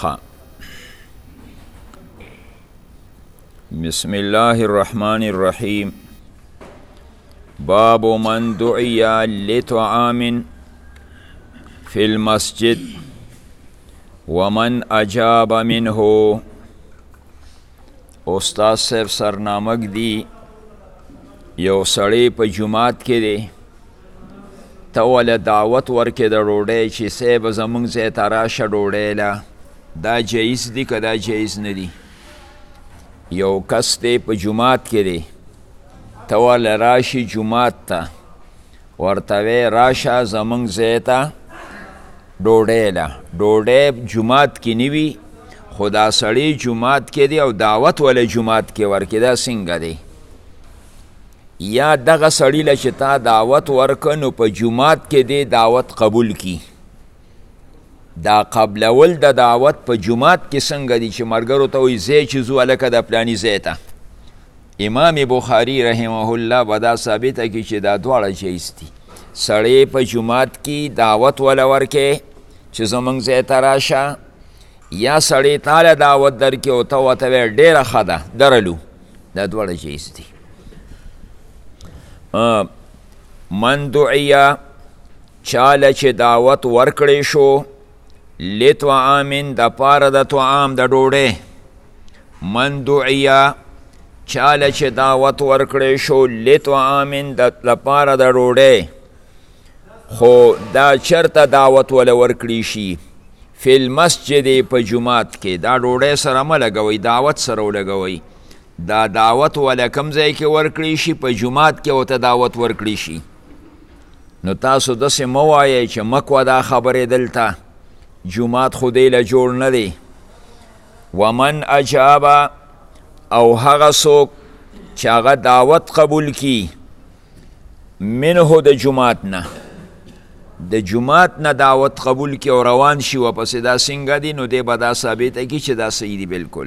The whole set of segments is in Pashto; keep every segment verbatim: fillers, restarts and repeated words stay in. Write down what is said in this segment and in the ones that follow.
خ بسم الله الرحمن الرحيم. باب من دعي لطعام في المسجد ومن اجاب منه. استاد صاحب سرنامک دی یو سړی په جماعت کې دی، ته وله دعوت ورکې د ډوډۍ چې صاحب زمونږ ځای ته راشه ډوډۍ له. دا جایز دی که دا جایز نه دی؟ یو کس دی په جماعت کې دی، ته وله راشي جماعت ته، ورته وی راشه زمونږ ځای ته ډوډۍ له. ډوډۍ جماعت کې نه وي، خو دا سړی جماعت کې دی او دعوت وله جماعت کې ورکې. دا څنګه دی؟ یا دغه سړی له چې تا دعوت ورکه نو په جماعت کې دی دعوت قبول کی. دا قبلول د دعوت په جماعت کې څنګه دی چې ملګرو ته وایي ځای چې ځو هلکه د پلاني ځای ته. امام بخاري رحمه الله به دا ثابته کړي چې دا دواړه جایز دي. سړی په جماعت کې دعوت وله ورکې چې زمونږ ځای ته راشه، یا سړی تاله دعوت درکې او ته ورته وایې ډېره ښه ده درلو. دا دواړه جایز دي. من دعیه چاله چې دعوت ورکړی شو لطعام د پاره د طعام د ډوډۍ. من دعیه چاله چې دعوت ورکړی شو لطعام د پاره د ډوډۍ، خو دا چرته دعوت وله ورکړی شي فی المسجد په جماعت کې. دا ډوډۍ سره مه لګوئ، دعوت سره ولګوئ. دا دعوت وله کم ځای کې ورکړی شي؟ په جماعت کې ورته دعوت ورکړی شي. نو تاسو داسې مه وایئ چې مکوه دا خبرې دلته، جماعت خو دی له جوړ نه دی. ومن اجابه او هغه څوک چې هغه دعوت قبول کی منه د جماعت نه، د جماعت نه دعوت قبول کی او روان شي ورپسې، دا څنګه دی؟ نو دی به دا ثابته کړي چې دا صحیح دی بالکل.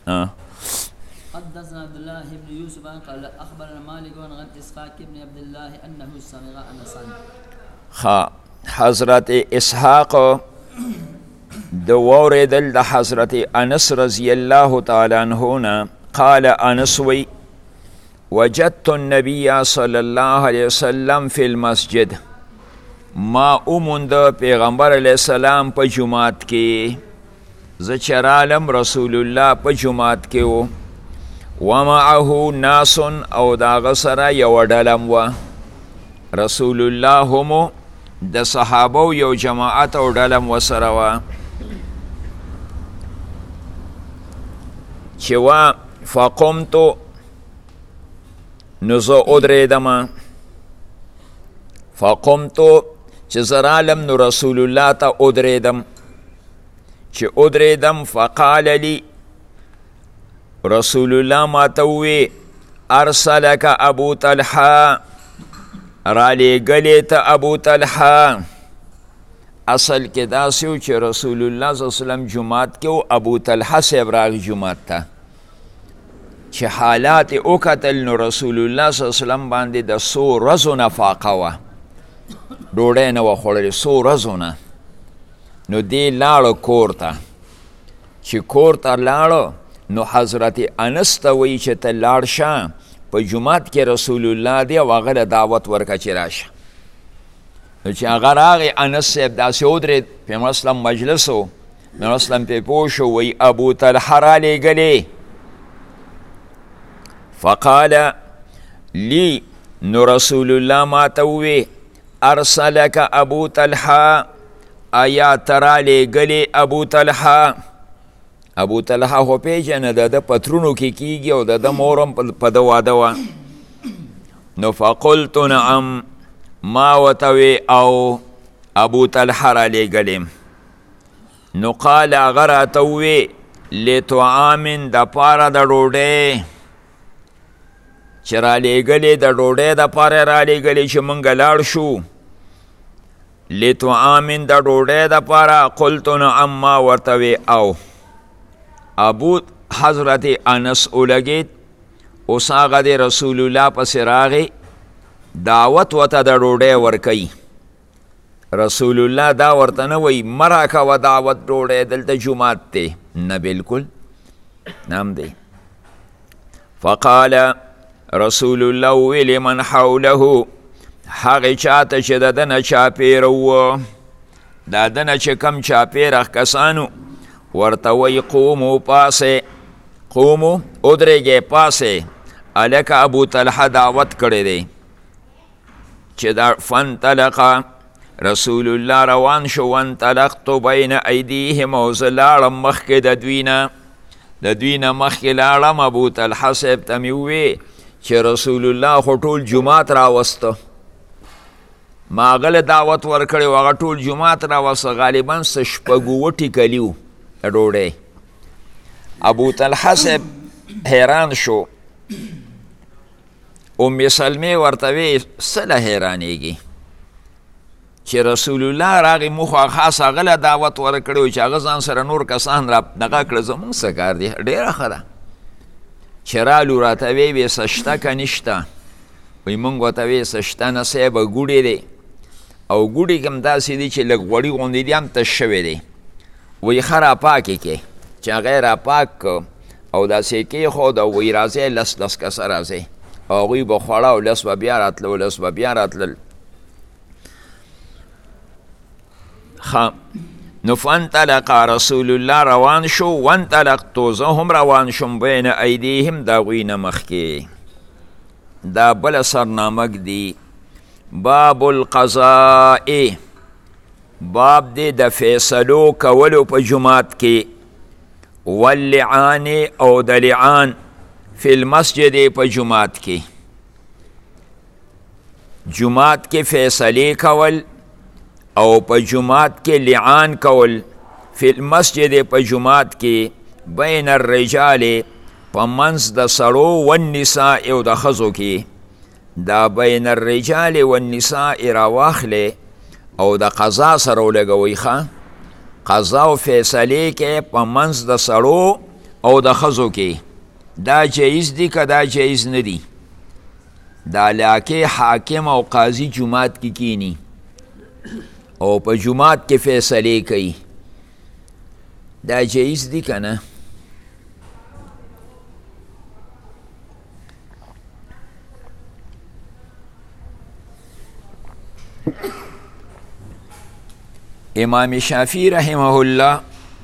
حدثنا عبد الله بن يوسف قال اخبرنا مالك عن اسحاق بن عبد الله انه سمع انسا. ها حضرت اسحاق د واوریدل د حضرت انس رضی الله تعالی عنه نه قال انس وی وجدت النبي صلى الله عليه وسلم في المسجد. ما اوموند پیغمبر علیه السلام په جماعت کې، زه چې رالم رسول الله په جماعت کې و. ومعه ناس او د هغه سره یوه ډله وه. رسول الله هم د صحابو یو جماعت او ډله ورسره وه چې وه. فقمتو نو زه ودرېدم. فقمتو چې زه رالم نو رسول الله ته ودرېدم. چې ودرېدم فقال لی رسول الله ما ته ووی ارسلک ابو طلحه، رالیږلې ته ابو طلحه. اصل کې داسې و چې رسول الله صلی الله علیه وسلم جماعت کې و، ابو طلحه صاحب راغی جماعت ته. چې حالات یې وکتل نو رسول الله صلی الله علیه وسلم باندې د څو ورځو نه فاقه وه، ډوډۍ نه وه خوړلې څو ورځو نه. نو دی لاړه کور ته. چې کور ته لاړه نو حضرت انس ته وایي چې ته لاړ شه، په جماعت کې رسول الله دی او هغه له دعوت ورکه چې راشه. نو چې هغه راغی انس صاحب داسې ودرېد، پیغمبر اسلام مجلس و، پیغمبر اسلام پرې پوه شو، وایي ابو طلحه رالیږلې. فقال لی نو رسول الله ما ته ووی ارسلک ابو طلحه، آیا ته رالیږلې ابو طلحه؟ ابو طلحه خو پیژنه د ده پترونو کې کیږي او د ده مورم په ده واده وه. نو فقلت نعم، ما ورته وی او ابو طلحه رالیږلې. نو قال هغه راته ووی لطعام د پاره د ډوډۍ، چې رالیږلې د ډوډۍ د پاره رالیږلې چې موږ لاړ شو. لطعام د ډوډۍ د پاره. قلت نعم، ما ورته وی او. ابو حضرت انس اولګید، اوس هغه د رسول الله پسې راغی، دعوت ورته د ډوډۍ ورکوي. رسول الله دا ورته نه وایي مه راکوه دعوت ډوډۍ دلته جومات دی نه بلکل نام دی فقال رسول الله ویل من حوله هغې چاته چې د ده نه چاپېره وه دا ده نه چې کم چاپېره کسانو ورته وایي قومو پاسې قومو ادرېږئ پاسې هلکه ابو طلحه دعوت کړی دی چې دا فانطلقه رسول الله روان شو وانطلقت بین ایدیهم او زه لاړم مخکې د دوی نه د دوی نه مخکې لاړم ابو طلحه صاحب ته مې وویې چې رسول الله خو ټول جومات راوسته ما هغه دعوت ورکړی و هغه ټول جومات راوسته غالبا څه شپږ اووه ټیکلي وو ډوډۍ ابو طلحه صاحب حیران شو ام سلمې ورته وی څه له حیرانېږي چې رسول الله راغی موږ خو خاص هغه له دعوت ورکړی و چې هغه ځان سره نور کسان را دغه کړه زموږ څه کار دی ډېره ښه ده چې رالو راته وی وی څه شته که نشته وایي موږ ورته وی څه شته نه صاحبه ګوډې دی او ګوډې کې هم داسې دي چې لږ غوړي غوندې دي هم تش شوی دی وایي ښه راپاکې کې چې هغه یې راپاک که او داسې کېښود او وایي راځئ لس لس کسه راځئ او هغوی به خوړه او لس به بیا راتله او لس به بیا راتلل نو فانطلق رسول الله روان شو وانطلقتو زه هم روان شم بین ایدیهم د هغوی نه مخکې دا بله سرنامک دی باب القضاء باب دی د فیصلو کولو په جماعت کې واللعان او د لعان فی المسجد په جماعت کې جماعت کې فیصلې کول او په جماعت کې لعان کول فی المسجد په جماعت کې بین الرجال په منځ د سړو والنساء او د ښځو کې دا بین الرجال والنساء راواخلې او د قضا سره ولګوئ ښه قضا او فیصلې کې په منځ د سړو او د ښځو کې دا جایز دی که دا جایز نه دی دا علاقې حاکم او قاضي جماعت کې کینی او په جماعت کې فیصلې کوي دا جایز دی که نه امام شافعی رحمه الله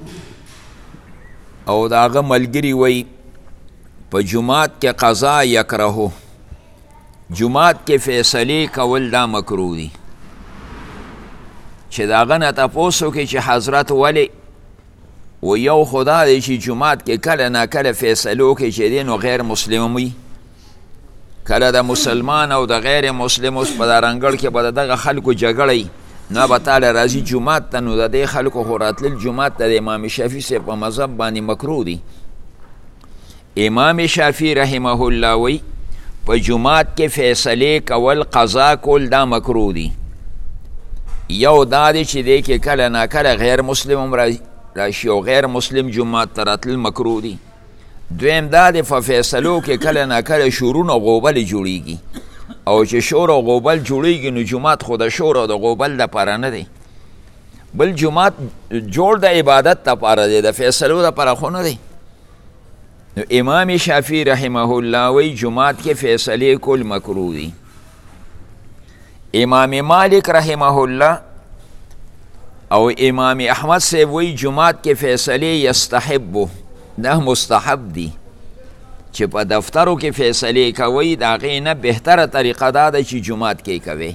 او د هغه ملګري وی په جماعت کې قضا یکرهو جماعت کې فیصلې کول دا مکروه دي چې د هغه نه تپوس وکړي چې حضرت ولې و یو خدا دی چې جماعت کې کله نه کله فیصله وکړي چې دی نو غیر مسلم وي کله د مسلمان او د غیر مسلم اوس په دا رنګړ کې به د دغه خلکو جګړه نه به تاله راځي جومات ته نو د دې خلکو خو راتلل جومات ته د امام شافعي صاحب په مذهب باندې مکروه دي امام شافعي رحمه الله وی په جومات کې فیصلې کول قضا کول دا مکروه دي یو دا دی چې دی کې کله نه کله غیر مسلم هم راشي او غیر مسلم جومات ته راتلل مکروه دي دویم دا دی په فیصلو کې کله نه کله شورونه غوبل جوړیږي او چې شور او غوبل جوړیږي نو جومات خو د شور او د غوبل دپاره نه دی بل جومات جوړ د عبادت دپاره دی د فیصلو دپاره خو نه دی نو امام شافعي رحمه الله وی جومات کې فیصلې کول مکروه دي امام مالک رحمه الله او امام احمد صاحب وی جومات کې فیصلې یستحبو دا مستحب دی چې په دفترو کې فیصلې کوي د هغې نه بهتره طریقه دا ده چې جومات کې کوي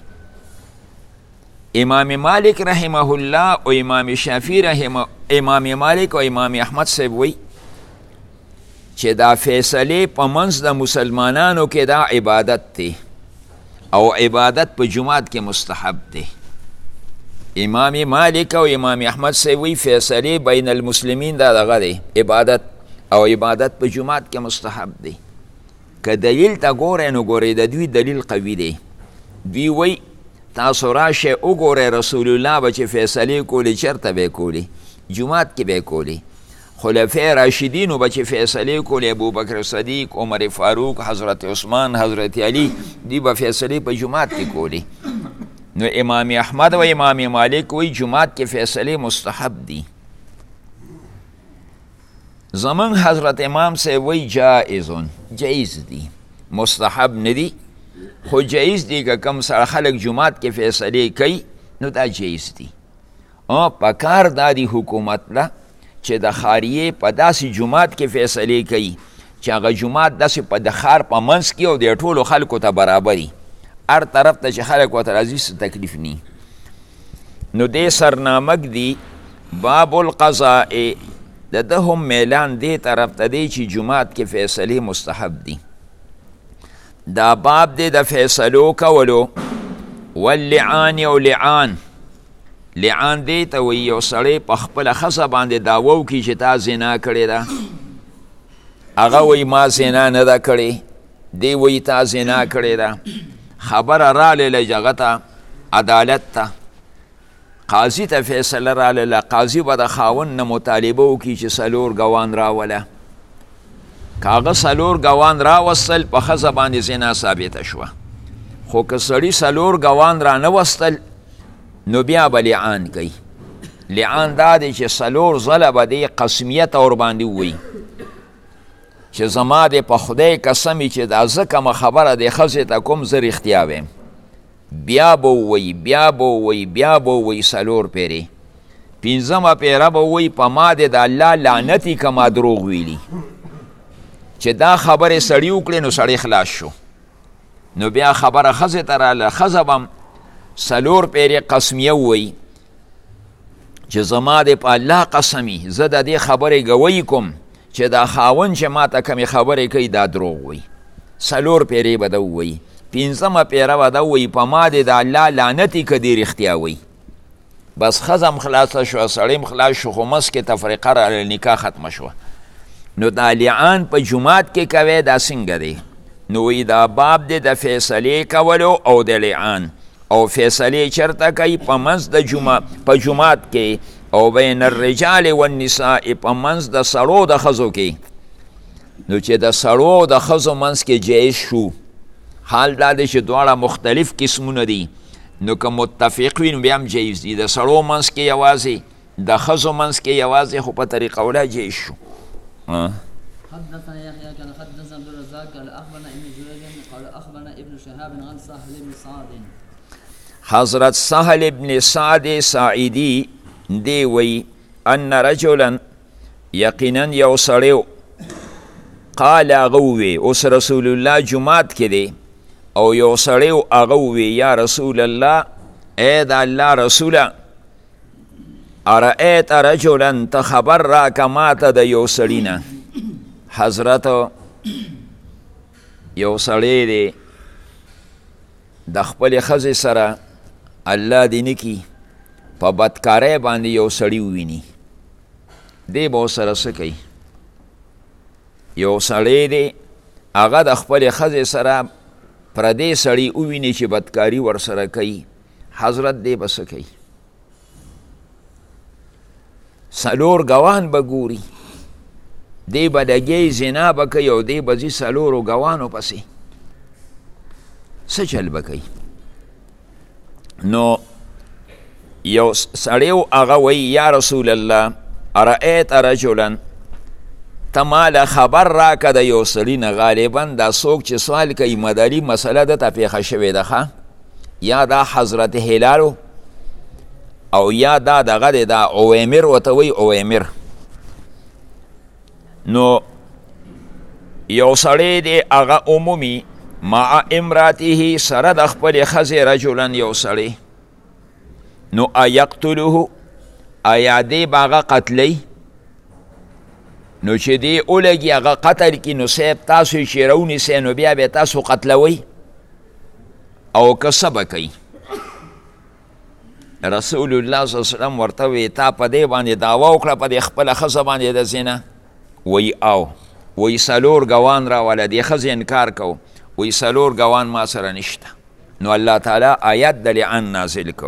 امام مالک رحمه الله او امام شافعي رحمه امام مالک او امام احمد صاحب وی چې دا فیصلې په منځ د مسلمانانو کې دا عبادت دی او عبادت په جومات کې مستحب دی امام مالک او امام احمد صاحب وی فیصلې بین المسلمین دا دغه دی عبادت او عبادت په جومات کې مستحب دی که دلیل ته ګورئ نو ګورئ د دوی دلیل قوي دی دوی وی تاسو راشئ وګورئ رسول الله به چې فیصلې کولې چېرته به یې کولې جومات کې به یې کولې خلفای راشدینو به چې فیصلې کولې ابوبکر صدیق عمر فاروق حضرت عثمان حضرت علی دوی به فیصلې په جومات کې کولې نو امام احمد و امام مالک وی جمعات کې فیصله مستحب دی. زمان حضرت امام سے وی جائزون جائز دی، مستحب ندی، خو جائز دی که کم سره خلق جمعات کې فیصله کوي نو دا جائز دی. او پکار دا دی حکومت لا چې د خاریه په داسې جمعات کې فیصله کوي چې هغه جمعات داسې په د ښار په منځ کې او د ټولو خلکو ته برابري، هر طرف ته چې خلک ورته راځي څه تکلیف نی. نو دې سرنامک دی باب القضاء، د ده هم میلان دې طرف ته دی چې جمعات کې فیصلې مستحب دی. دا باب دی د فیصلو کولو واللعان او لعان. لعان دی ته وایي یو سړی په خپله ښځه باندې دعوه وکړي چې تا زنا کړې ده، هغه وایي ما زنا نه ده کړې، دی وایي تا زنا کړې ده، خبره رالیله هغه ته عدالت ته، قاضي ته فیصله رالیله، قاضي به د خاوند نه مطالبه وکړي چې څلور ګوان راوله. که هغه څلور ګوان راوستل په ښځه باندې زنا ثابته شوه، خو که سړي څلور ګوان را نه وستل نو بیا به لعان کوي. لعان دا دی چې څلور ځله به دې قسمیت ور باندې ووایي چې زما دې په خدای قسمي چې دا زه کومه خبره دې ښځې ته کوم زه رښتیا ویم، بیا به ووایي بیا به ووایي بیا به ووایي څلور پیرې. پنځمه پیره به ووایي په ما دې د الله لعنتي که ما دروغ ویلي، چې دا خبرې سړي وکړې نو سړی خلاص شو. نو بیا خبره ښځې ته راله، ښځه به څلور پیرې قسمیه ووایي چې زما دې په الله قسمي زه د دې خبرې ګویي کوم چې دا خاوند چې ما ته کمې خبرې کوي دا دروغ وایي. څلور پیرې به ده ووایي. پنځمه پیره به ده ووایي په ما دې د الله لعنتي که دې رښتیا وایي. بس ښځه هم خلاصه شوه، سړی هم خلاص شو، خو منځ کې تفریقه راغله، نکاح ختمه شوه. نو دا لعان په جمعات کې کوي دا څنګه دی؟ نو وایي دا باب دی د فیصلې کولو او د لعان. او فیصلې چرته کوي؟ په منځ د جمعه په جمعات کې، او بین الرجال والنساء په منځ د سړو د ښځو کې. نو چې د سړو او د ښځو منځ کې جایز شو، حال دا دی چې دواړه مختلف قسمونه دي، نو که متفق وي نو بیا هم جایز دي. د سړو منځ کې یوازې، د ښځو منځ کې یوازې، خو په طریقه اوله جایز شو. حدثنا يحيى قال حدثنا عبد الرزاق قال اخبرنا ابن جريج قال اخبرنا ابن شهاب عن سهل بن سعد. حضرت سهل ابن سعد ساعدی دی وی ان رجلا یقینا یو سړی قال هغه ووی، اوس رسول الله جمعات کې دی، او یو سړی هغه ووی یا رسول الله، ای د الله رسوله، ارأیت رجلا ته خبر راکه ماته د یو سړي نه. حضرت یو سړی دی د خپلې ښځې سره الله دې نه کي په بدکارۍ باندې یو سړي وویني، دی به ورسره څه کوي؟ یو سړی دی هغه د خپلې ښځې سره پردی سړي وویني چې بدکاري ورسره کوي، حضرت دی به څه کوي؟ څلور ګوان به ګوري، دی به لګی زنا به کوي او دی به ځي څلورو ګوانو پسې، څه چل به کوي؟ نو یو سړی هغه وایي یا رسول الله ارأیت رجلا، ته ماله خبر راکه د یو سړي نه، غالبا دا څوک چې سوال کوي مداري مسله ده ته پیښه شوې ده ښه، یا دا حضرت هلالو او یا دا دغه دی دا اویمر ورته وایي اویمر. نو یو سړی دی هغه عمومي مع امراته سره د خپلې ښځې رجلا یو سړی، نو ایقتله آیا دی به هغه قتلی؟ نو چې دی ولګي هغه قتل کي، نو صاحب تاسو یې چې راونیسئ نو بیا به تاسو قتلوئ او که څه به کوي؟ رسول الله صلی الله علیه وسلم ورته وی تا په دې باندې دعوه وکړه په دې خپله ښځه باندې د زنا؟ وی او وی څلور ګوان راوله، دې ښځې انکار کو، وی څلور ګوان ما سره نشته. نو الله تعالی آیت د لعن نازل کو،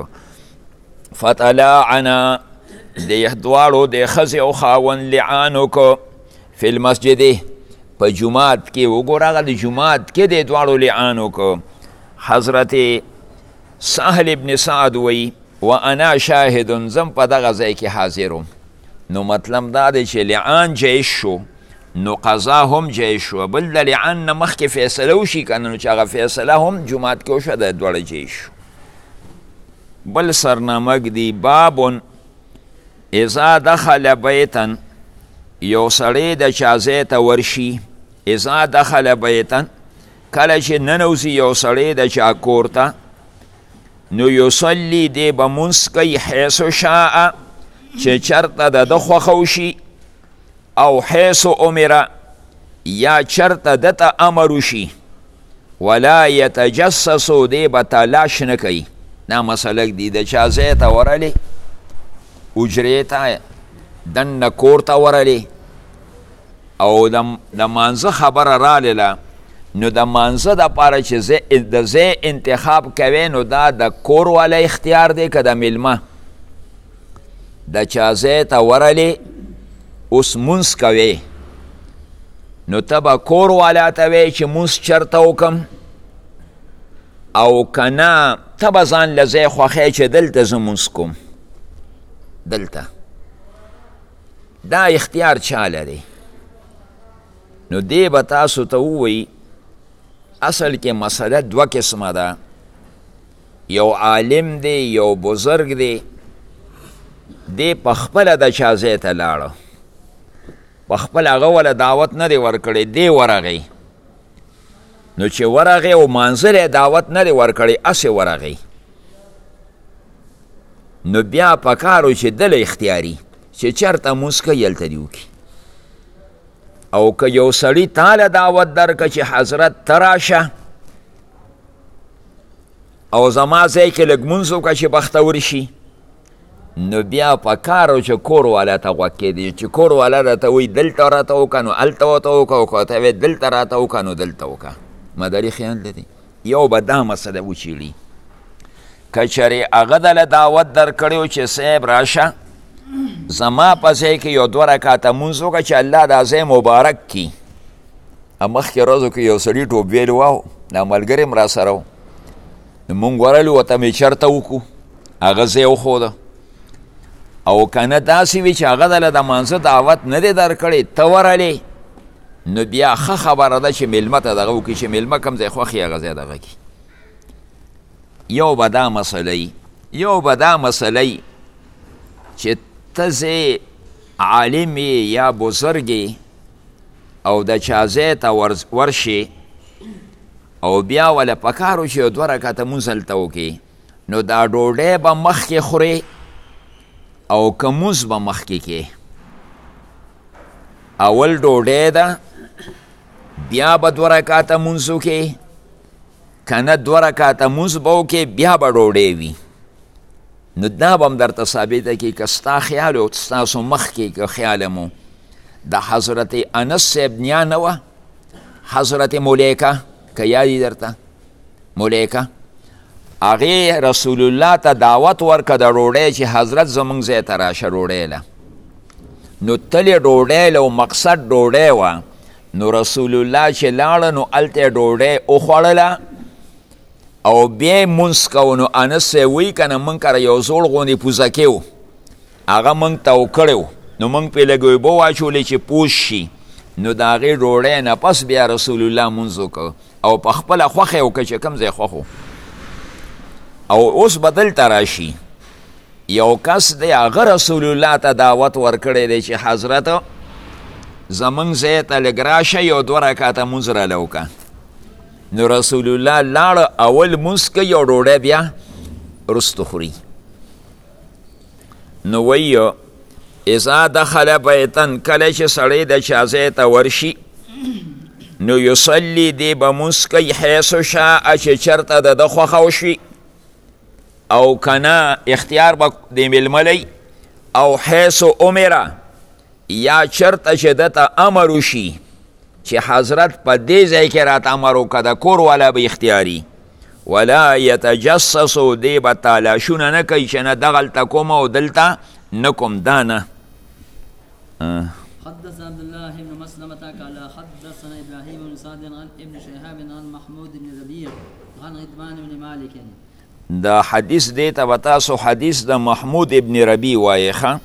فتلاعنا د دواړو د ښځې او خاوند لعان وکړو فی المسجد په جماعت کې. وګوره هغه د جماعت کې د دواړو لعان وکړو. حضرت سهل ابن سعد وی و انا شاهد زم په دغه ځای کې حاضرم. نو مطلب دا دی چې لعان جایز شو نو قضا هم جایز شو، بل د لعان نه مخکې فیصله وشي که نه، نو چې هغه فیصله هم جومات کې وشوه د دواړه جایز شو. بل سرنامک دی بابون اذا دخل بیتن، یو سړی د چا ځای ته ورشي، اذا دخل بیتن کله چې ننوځي یو سړی د چا کور ته، نو یصلی دی به مونځ کوي حیث شاء چې چرته د ده خوښه وشي، او حیث امره یا چرته دته امر وشي، ولا یتجسسو دی به تلاش نه کوي. دا مسلک دی د چا ځای ته ورلی، اجرې ته دننه کور ته ورلی او د مانځه خبره رالیله، نو د مانځه دپاره چې د ځای انتخاب کوي، نو دا د کور والا اختیار دی که د میلمه. د چا ځای ته ورلی اوس مونځ کوي، نو ته به کور والا ته وی چې مونځ چرته وکم، او که نه ته به ځان له ځای خوښی چې دلته زه مونځ کوم. دلته دا اختیار چا لري؟ نو دی به تاسو ته ووایي اصل کې مسله دوه قسمه ده، یو عالم دی یو بزرگ دی، دی په خپله د چا ځای ته لاړه، په خپل هغه وله دعوت نه دی ورکړی، دی ورغی. نو چې ورغی او مانځلی دعوت نه دی ورکړی، هسې ورغی، نو بیا پکارو چې دله اختیاري چې چرته مونځ کوي هلته دې وکړي. او که یو سړي تاله دعوت درکه چې حضرت ته راشه او زما ځای کې لږ مونځ وکړه چې بختور شي، نو بیا پکارو چې کور والا ته غوږ کېدي، چې کور والا راته وایي دلته راته وکړه نو هلته ورته وکړه، او که ورته وایي دلته راته وکړه نو دلته وکړه. مداري خیال لري. یو به دا مسله وچیړي که چېرې هغه دله دعوت درکړی چې صاحب راشه زما په ځای کې یو دوه رکاته مونځ وکړه چې الله دا ځای مبارک کي. مخکې ورځو کې یو سړي ټوپ ویلی وو، دا ملګری م را سره و، نو مونږ ورغلي ورته مې چېرته وکړو، هغه ځای وښوده. او که نه داسې وي چې هغه دله د مانځه دعوت نه دی درکړی، ته ورغلې، نو بیا ښه خبره ده چې میلمه ته دغه وکړي، چې میلمه کوم ځای خوښ هغه ځای دغه کړي. یو به دا مسله یو به دا مسله چې ته ځې عالم یا بزرګ او د چا ځای ته ورشي او بیا وله پکار چې یو دوه رکعته مونځ هلته وکړي، نو دا ډوډۍ به مخکې خورې او که مونځ به مخکې کې. اول ډوډۍ ده، بیا به دوه رکعته مونځ وکړې، که نه دوه رکعته مونځ به وکړې بیا به ډوډۍ وي. نو دا به هم درته ثابته کړي که ستا خیال و ستاسو مخکې که خیال مو د حضرت انس صاحب نیا نه وه، حضرت ملیکه که یادي درته ملیکه، هغې رسول الله ته دعوت ورکه د ډوډۍ چې حضرت زمونږ ځای ته راشه ډوډۍ له. نو تلې ډوډۍ له مقصد ډوډۍ وه، نو رسول الله چې لاړه نو هلته یې ډوډۍ وخوړله او بیا یې مونځ کوو. نو انس صاحب وایي که نه موږ کره یو زوړ غوندې پوزکې و، هغه موږ ته وکړی و، نو موږ پرې لږ اوبه واچولې چې پوس شي. نو د هغې ډوډۍ نه پس بیا رسول الله مونځ وکړه او په خپله خوښه یې وکړه چې کوم ځای خوښ و. او اوس به دلته راشي یو کس دی هغه رسول الله ته دعوت ورکړی دی چې حضرت زمونږ ځای ته لږ راشه یو دوه رکعته مونځ راله وکړه. نو رسول الله لاړه اول مونځ کوي او ډوډۍ بیا وروستو خوري. نو وایي اذا دخل بیتن، کله چې سړی د چا ځای ته ورشي نو یصلی دی به مونځ کوي حیث شاء چې چېرته د ده خوښه وشي، او که نه اختیار به د میلمه لی، او حیث امره یا چېرته چې ده ته امر وشي چې حضرت په دې ځای کې راته امر وکړه، د کور والا به اختیاري. ولا یتجسسو دی به تالاشونه نه کوي چې نه دغلته کوم او دلته نه کوم، دا نه. حدث عبد الله بن مسلمة قال حدثنا ابراهيم بن سعد عن ابن شهاب عن محمود بن ربيع عن غضبان بن مالك دا حدیث دی ته به تاسو حدیث د محمود ابن ربی وایي ښه